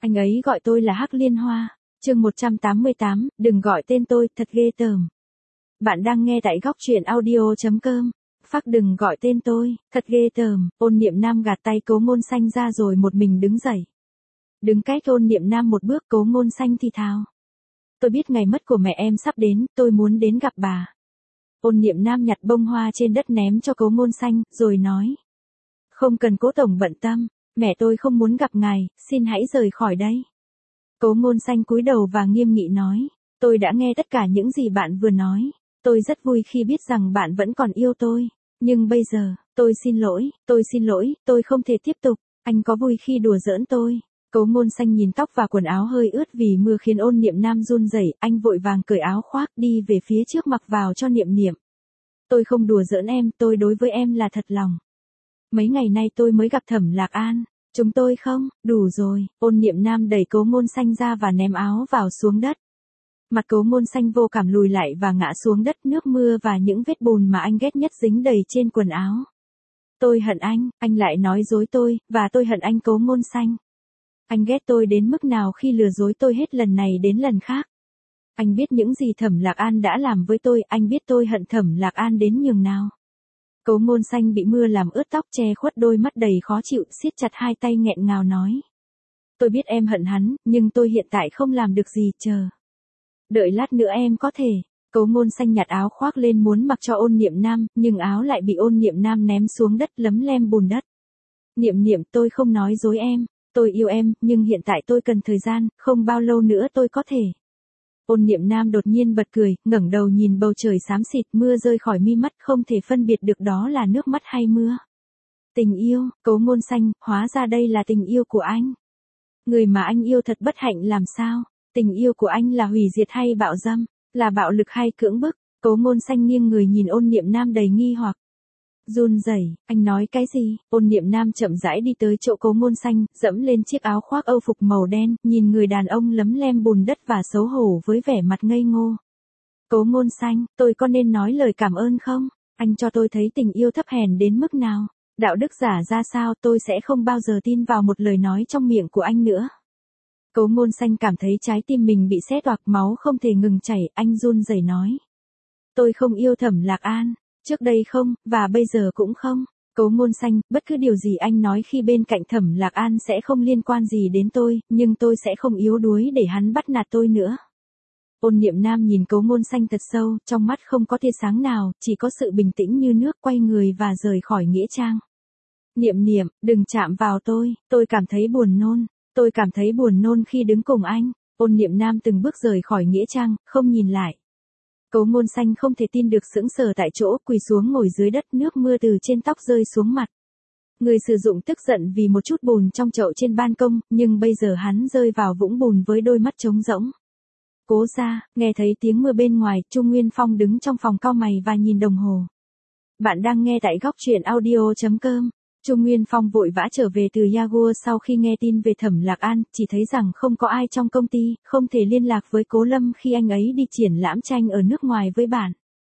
Anh ấy gọi tôi là Hắc Liên Hoa. Chương 188, đừng gọi tên tôi, thật ghê tởm. Bạn đang nghe tại góc truyện audio.com. Phác đừng gọi tên tôi, thật ghê tởm. Ôn Niệm Nam gạt tay Cố Ngôn Xanh ra rồi một mình đứng dậy. Đứng cách Ôn Niệm Nam một bước, Cố Ngôn Xanh thì thào. Tôi biết ngày mất của mẹ em sắp đến, tôi muốn đến gặp bà. Ôn Niệm Nam nhặt bông hoa trên đất ném cho Cố Ngôn Xanh, rồi nói. Không cần Cố tổng bận tâm, mẹ tôi không muốn gặp ngài, xin hãy rời khỏi đây. Cố Ngôn Xanh cúi đầu và nghiêm nghị nói. Tôi đã nghe tất cả những gì bạn vừa nói. Tôi rất vui khi biết rằng bạn vẫn còn yêu tôi. Nhưng bây giờ, tôi xin lỗi, tôi không thể tiếp tục. Anh có vui khi đùa giỡn tôi. Cố Ngôn Xanh nhìn tóc và quần áo hơi ướt vì mưa khiến Ôn Niệm Nam run rẩy, anh vội vàng cởi áo khoác đi về phía trước mặc vào cho Niệm Niệm. Tôi không đùa giỡn em, tôi đối với em là thật lòng. Mấy ngày nay tôi mới gặp Thẩm Lạc An. Chúng tôi không, đủ rồi. Ôn Niệm Nam đẩy Cố Ngôn Xanh ra và ném áo vào xuống đất. Mặt Cố Ngôn Xanh vô cảm lùi lại và ngã xuống đất, nước mưa và những vết bùn mà anh ghét nhất dính đầy trên quần áo. Tôi hận anh lại nói dối tôi, và tôi hận anh Cố Ngôn Xanh. Anh ghét tôi đến mức nào khi lừa dối tôi hết lần này đến lần khác. Anh biết những gì Thẩm Lạc An đã làm với tôi, anh biết tôi hận Thẩm Lạc An đến nhường nào. Cố Ngôn Xanh bị mưa làm ướt tóc, che khuất đôi mắt đầy khó chịu, siết chặt hai tay nghẹn ngào nói. Tôi biết em hận hắn, nhưng tôi hiện tại không làm được gì, chờ. Đợi lát nữa em có thể. Cố Ngôn Xanh nhặt áo khoác lên muốn mặc cho Ôn Niệm Nam, nhưng áo lại bị Ôn Niệm Nam ném xuống đất lấm lem bùn đất. Niệm Niệm, tôi không nói dối em. Tôi yêu em, nhưng hiện tại tôi cần thời gian, không bao lâu nữa tôi có thể. Ôn Niệm Nam đột nhiên bật cười, ngẩng đầu nhìn bầu trời xám xịt, mưa rơi khỏi mi mắt, không thể phân biệt được đó là nước mắt hay mưa. Tình yêu, Cố Ngôn Xanh, hóa ra đây là tình yêu của anh. Người mà anh yêu thật bất hạnh làm sao? Tình yêu của anh là hủy diệt hay bạo dâm? Là bạo lực hay cưỡng bức? Cố Ngôn Xanh nghiêng người nhìn Ôn Niệm Nam đầy nghi hoặc. Run rẩy, anh nói cái gì? Ôn Niệm Nam chậm rãi đi tới chỗ Cố Ngôn Xanh, dẫm lên chiếc áo khoác âu phục màu đen, nhìn người đàn ông lấm lem bùn đất và xấu hổ với vẻ mặt ngây ngô. Cố Ngôn Xanh, tôi có nên nói lời cảm ơn không? Anh cho tôi thấy tình yêu thấp hèn đến mức nào? Đạo đức giả ra sao, tôi sẽ không bao giờ tin vào một lời nói trong miệng của anh nữa. Cố Ngôn Xanh cảm thấy trái tim mình bị xé toạc, máu không thể ngừng chảy, anh run rẩy nói. Tôi không yêu Thẩm Lạc An. Trước đây không, và bây giờ cũng không. Cố Ngôn Xanh, bất cứ điều gì anh nói khi bên cạnh Thẩm Lạc An sẽ không liên quan gì đến tôi, nhưng tôi sẽ không yếu đuối để hắn bắt nạt tôi nữa. Ôn Niệm Nam nhìn Cố Ngôn Xanh thật sâu, trong mắt không có tia sáng nào, chỉ có sự bình tĩnh như nước, quay người và rời khỏi nghĩa trang. Niệm Niệm, đừng chạm vào tôi cảm thấy buồn nôn. Tôi cảm thấy buồn nôn khi đứng cùng anh. Ôn Niệm Nam từng bước rời khỏi nghĩa trang, không nhìn lại. Cố Ngôn Xanh không thể tin được, sững sờ tại chỗ, quỳ xuống ngồi dưới đất, nước mưa từ trên tóc rơi xuống mặt. Người sử dụng tức giận vì một chút bùn trong chậu trên ban công, nhưng bây giờ hắn rơi vào vũng bùn với đôi mắt trống rỗng. Cố ra, nghe thấy tiếng mưa bên ngoài, Trung Nguyên Phong đứng trong phòng cau mày và nhìn đồng hồ. Bạn đang nghe tại góc truyện audio.com. Trung Nguyên Phong vội vã trở về từ Yaguo sau khi nghe tin về Thẩm Lạc An, chỉ thấy rằng không có ai trong công ty, không thể liên lạc với Cố Lâm khi anh ấy đi triển lãm tranh ở nước ngoài với bạn.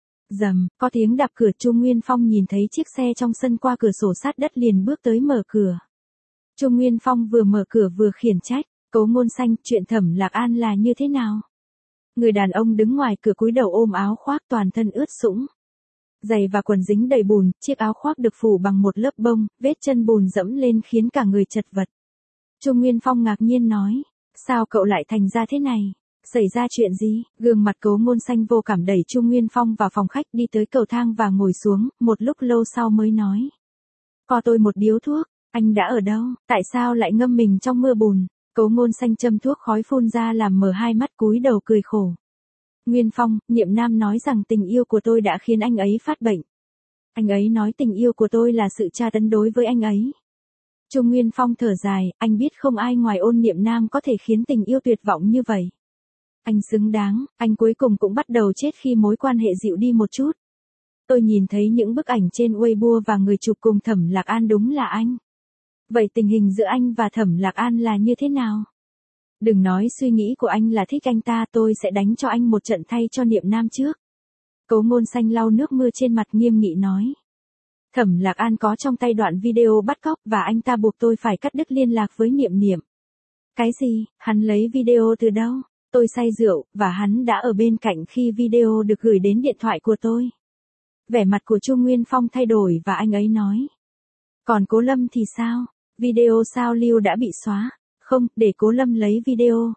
Rầm, có tiếng đạp cửa, Trung Nguyên Phong nhìn thấy chiếc xe trong sân qua cửa sổ sát đất liền bước tới mở cửa. Trung Nguyên Phong vừa mở cửa vừa khiển trách, Cố Ngôn Xanh, chuyện Thẩm Lạc An là như thế nào? Người đàn ông đứng ngoài cửa cúi đầu ôm áo khoác, toàn thân ướt sũng. Giày và quần dính đầy bùn, chiếc áo khoác được phủ bằng một lớp bông, vết chân bùn dẫm lên khiến cả người chật vật. Trung Nguyên Phong ngạc nhiên nói, sao cậu lại thành ra thế này? Xảy ra chuyện gì? Gương mặt Cố Ngôn Xanh vô cảm đẩy Trung Nguyên Phong vào phòng khách, đi tới cầu thang và ngồi xuống, một lúc lâu sau mới nói. Cho tôi một điếu thuốc, anh đã ở đâu? Tại sao lại ngâm mình trong mưa bùn? Cố Ngôn Xanh châm thuốc khói phun ra làm mở hai mắt, cúi đầu cười khổ. Nguyên Phong, Niệm Nam nói rằng tình yêu của tôi đã khiến anh ấy phát bệnh. Anh ấy nói tình yêu của tôi là sự tra tấn đối với anh ấy. Trung Nguyên Phong thở dài, anh biết không ai ngoài Ôn Niệm Nam có thể khiến tình yêu tuyệt vọng như vậy. Anh xứng đáng, anh cuối cùng cũng bắt đầu chết khi mối quan hệ dịu đi một chút. Tôi nhìn thấy những bức ảnh trên Weibo và người chụp cùng Thẩm Lạc An đúng là anh. Vậy tình hình giữa anh và Thẩm Lạc An là như thế nào? Đừng nói suy nghĩ của anh là thích anh ta, tôi sẽ đánh cho anh một trận thay cho Niệm Nam trước. Cố Ngôn Xanh lau nước mưa trên mặt, nghiêm nghị nói. Thẩm Lạc An có trong tay đoạn video bắt cóc và anh ta buộc tôi phải cắt đứt liên lạc với Niệm Niệm. Cái gì, hắn lấy video từ đâu? Tôi say rượu, và hắn đã ở bên cạnh khi video được gửi đến điện thoại của tôi. Vẻ mặt của Chu Nguyên Phong thay đổi và anh ấy nói. Còn Cố Lâm thì sao? Video sao lưu đã bị xóa? Không, để Cố Lâm lấy video.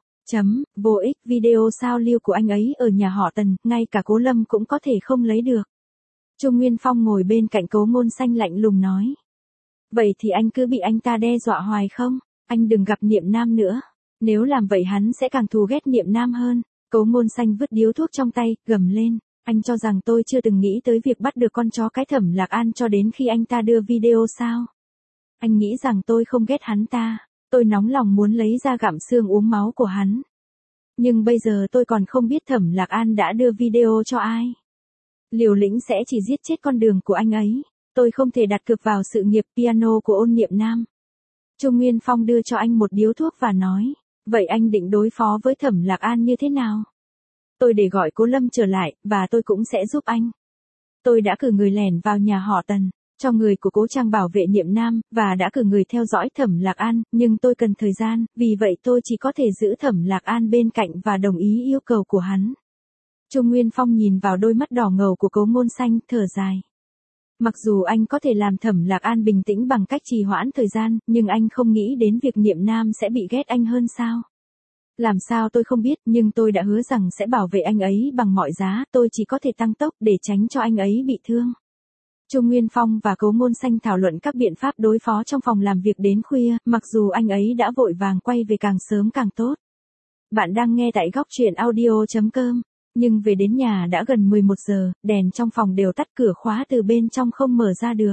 Vô ích, video sao lưu của anh ấy ở nhà họ Tần, ngay cả Cố Lâm cũng có thể không lấy được. Chu Nguyên Phong ngồi bên cạnh Cố Ngôn Xanh lạnh lùng nói. Vậy thì anh cứ bị anh ta đe dọa hoài không? Anh đừng gặp Niệm Nam nữa. Nếu làm vậy hắn sẽ càng thù ghét Niệm Nam hơn. Cố Ngôn Xanh vứt điếu thuốc trong tay, gầm lên. Anh cho rằng tôi chưa từng nghĩ tới việc bắt được con chó cái Thẩm Lạc An cho đến khi anh ta đưa video sao? Anh nghĩ rằng tôi không ghét hắn ta. Tôi nóng lòng muốn lấy ra gặm xương uống máu của hắn. Nhưng bây giờ tôi còn không biết Thẩm Lạc An đã đưa video cho ai. Liều lĩnh sẽ chỉ giết chết con đường của anh ấy. Tôi không thể đặt cược vào sự nghiệp piano của Ôn Niệm Nam. Chu Nguyên Phong đưa cho anh một điếu thuốc và nói. Vậy anh định đối phó với Thẩm Lạc An như thế nào? Tôi để gọi Cố Lâm trở lại, và tôi cũng sẽ giúp anh. Tôi đã cử người lẻn vào nhà họ Tần, cho người của Cố Trang bảo vệ Niệm Nam, và đã cử người theo dõi Thẩm Lạc An, nhưng tôi cần thời gian, vì vậy tôi chỉ có thể giữ Thẩm Lạc An bên cạnh và đồng ý yêu cầu của hắn. Chu Nguyên Phong nhìn vào đôi mắt đỏ ngầu của Cố Ngôn Xanh, thở dài. Mặc dù anh có thể làm Thẩm Lạc An bình tĩnh bằng cách trì hoãn thời gian, nhưng anh không nghĩ đến việc Niệm Nam sẽ bị ghét anh hơn sao? Làm sao tôi không biết, nhưng tôi đã hứa rằng sẽ bảo vệ anh ấy bằng mọi giá, tôi chỉ có thể tăng tốc để tránh cho anh ấy bị thương. Chu Nguyên Phong và Cố Ngôn Xanh thảo luận các biện pháp đối phó trong phòng làm việc đến khuya, mặc dù anh ấy đã vội vàng quay về càng sớm càng tốt. Bạn đang nghe tại góc truyện audio.com, nhưng về đến nhà đã gần 11 giờ, đèn trong phòng đều tắt, cửa khóa từ bên trong không mở ra được.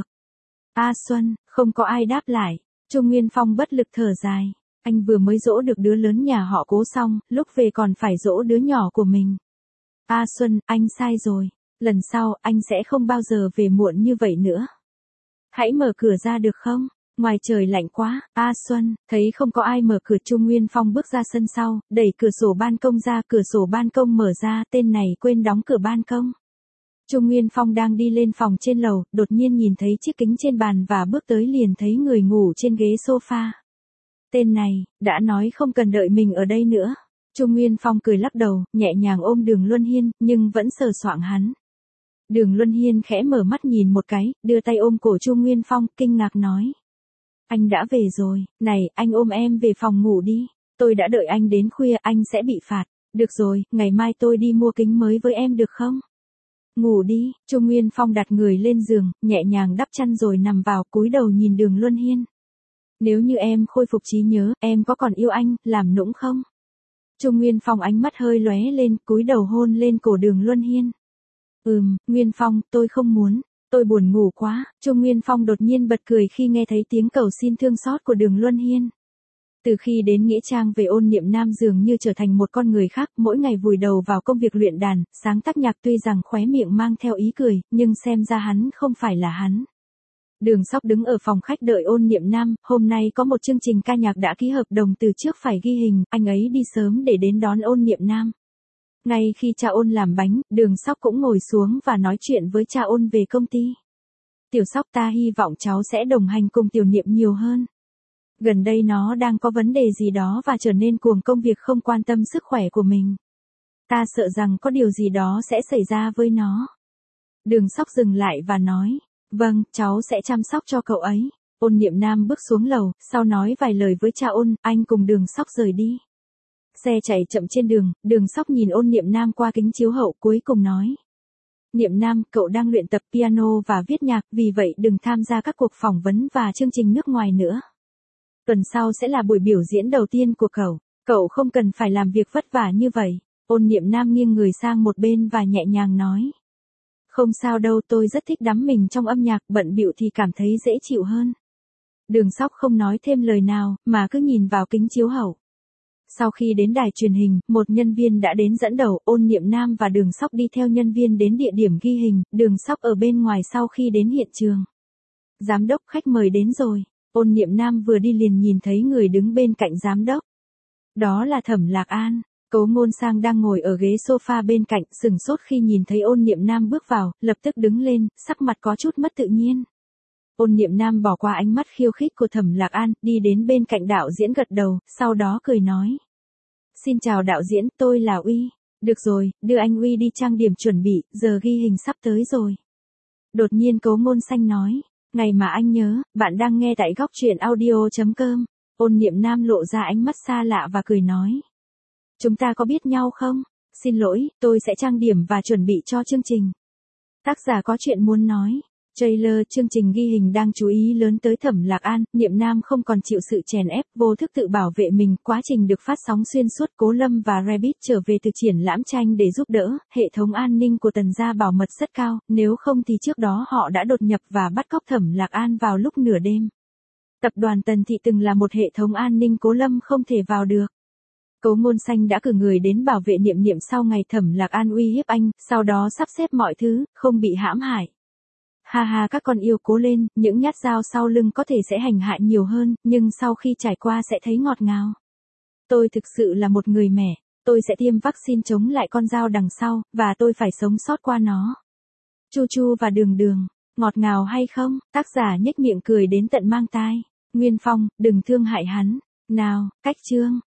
A Xuân, không có ai đáp lại. Chu Nguyên Phong bất lực thở dài. Anh vừa mới dỗ được đứa lớn nhà họ Cố xong, lúc về còn phải dỗ đứa nhỏ của mình. A Xuân, anh sai rồi. Lần sau, anh sẽ không bao giờ về muộn như vậy nữa. Hãy mở cửa ra được không? Ngoài trời lạnh quá. A Xuân, thấy không có ai mở cửa, Chu Nguyên Phong bước ra sân sau, đẩy cửa sổ ban công ra, cửa sổ ban công mở ra, tên này quên đóng cửa ban công. Chu Nguyên Phong đang đi lên phòng trên lầu, đột nhiên nhìn thấy chiếc kính trên bàn và bước tới liền thấy người ngủ trên ghế sofa. Tên này, đã nói không cần đợi mình ở đây nữa. Chu Nguyên Phong cười lắc đầu, nhẹ nhàng ôm Đường Luân Hiên, nhưng vẫn sờ soạng hắn. Đường Luân Hiên khẽ mở mắt nhìn một cái, đưa tay ôm cổ Chu Nguyên Phong, kinh ngạc nói. Anh đã về rồi, này, anh ôm em về phòng ngủ đi. Tôi đã đợi anh đến khuya, anh sẽ bị phạt. Được rồi, ngày mai tôi đi mua kính mới với em được không? Ngủ đi. Chu Nguyên Phong đặt người lên giường, nhẹ nhàng đắp chăn rồi nằm vào, cúi đầu nhìn Đường Luân Hiên. Nếu như em khôi phục trí nhớ, em có còn yêu anh, làm nũng không? Chu Nguyên Phong ánh mắt hơi lóe lên, cúi đầu hôn lên cổ Đường Luân Hiên. Nguyên Phong, tôi không muốn. Tôi buồn ngủ quá. Chu Nguyên Phong đột nhiên bật cười khi nghe thấy tiếng cầu xin thương xót của Đường Luân Hiên. Từ khi đến Nghĩa Trang về, Ôn Niệm Nam dường như trở thành một con người khác, mỗi ngày vùi đầu vào công việc luyện đàn, sáng tác nhạc, tuy rằng khóe miệng mang theo ý cười, nhưng xem ra hắn không phải là hắn. Đường Sóc đứng ở phòng khách đợi Ôn Niệm Nam, hôm nay có một chương trình ca nhạc đã ký hợp đồng từ trước phải ghi hình, anh ấy đi sớm để đến đón Ôn Niệm Nam. Ngay khi cha Ôn làm bánh, Đường Sóc cũng ngồi xuống và nói chuyện với cha Ôn về công ty. Tiểu Sóc, ta hy vọng cháu sẽ đồng hành cùng Tiểu Niệm nhiều hơn. Gần đây nó đang có vấn đề gì đó và trở nên cuồng công việc, không quan tâm sức khỏe của mình. Ta sợ rằng có điều gì đó sẽ xảy ra với nó. Đường Sóc dừng lại và nói. Vâng, cháu sẽ chăm sóc cho cậu ấy. Ôn Niệm Nam bước xuống lầu, sau nói vài lời với cha Ôn, anh cùng Đường Sóc rời đi. Xe chạy chậm trên đường, Đường Sóc nhìn Ôn Niệm Nam qua kính chiếu hậu, cuối cùng nói. Niệm Nam, cậu đang luyện tập piano và viết nhạc, vì vậy đừng tham gia các cuộc phỏng vấn và chương trình nước ngoài nữa. Tuần sau sẽ là buổi biểu diễn đầu tiên của cậu. Cậu không cần phải làm việc vất vả như vậy. Ôn Niệm Nam nghiêng người sang một bên và nhẹ nhàng nói. Không sao đâu, tôi rất thích đắm mình trong âm nhạc, bận bịu thì cảm thấy dễ chịu hơn. Đường Sóc không nói thêm lời nào, mà cứ nhìn vào kính chiếu hậu. Sau khi đến đài truyền hình, một nhân viên đã đến dẫn đầu, Ôn Niệm Nam và Đường Sóc đi theo nhân viên đến địa điểm ghi hình, Đường Sóc ở bên ngoài sau khi đến hiện trường. Giám đốc, khách mời đến rồi. Ôn Niệm Nam vừa đi liền nhìn thấy người đứng bên cạnh giám đốc. Đó là Thẩm Lạc An. Cố Ngôn Sang đang ngồi ở ghế sofa bên cạnh, sừng sốt khi nhìn thấy Ôn Niệm Nam bước vào, lập tức đứng lên, sắc mặt có chút mất tự nhiên. Ôn Niệm Nam bỏ qua ánh mắt khiêu khích của Thẩm Lạc An, đi đến bên cạnh đạo diễn gật đầu, sau đó cười nói. Xin chào đạo diễn, tôi là Uy. Được rồi, đưa anh Uy đi trang điểm chuẩn bị, giờ ghi hình sắp tới rồi. Đột nhiên Cố Ngôn Xanh nói. Ngày mà anh nhớ, bạn đang nghe tại góc truyện audio.com. Ôn Niệm Nam lộ ra ánh mắt xa lạ và cười nói. Chúng ta có biết nhau không? Xin lỗi, tôi sẽ trang điểm và chuẩn bị cho chương trình. Tác giả có chuyện muốn nói. Trailer chương trình ghi hình đang chú ý lớn tới Thẩm Lạc An, Niệm Nam không còn chịu sự chèn ép, vô thức tự bảo vệ mình, quá trình được phát sóng xuyên suốt. Cố Lâm và Rabbit trở về từ triển lãm tranh để giúp đỡ, hệ thống an ninh của Tần gia bảo mật rất cao, nếu không thì trước đó họ đã đột nhập và bắt cóc Thẩm Lạc An vào lúc nửa đêm. Tập đoàn Tần Thị từng là một hệ thống an ninh Cố Lâm không thể vào được. Cố Ngôn Xanh đã cử người đến bảo vệ Niệm Niệm sau ngày Thẩm Lạc An uy hiếp anh, sau đó sắp xếp mọi thứ, không bị hãm hại. Ha ha, các con yêu cố lên, những nhát dao sau lưng có thể sẽ hành hại nhiều hơn, nhưng sau khi trải qua sẽ thấy ngọt ngào. Tôi thực sự là một người mẹ, tôi sẽ tiêm vaccine chống lại con dao đằng sau, và tôi phải sống sót qua nó. Chu Chu và Đường Đường, ngọt ngào hay không? Tác giả nhếch miệng cười đến tận mang tai. Nguyên Phong, đừng thương hại hắn. Nào, cách chương.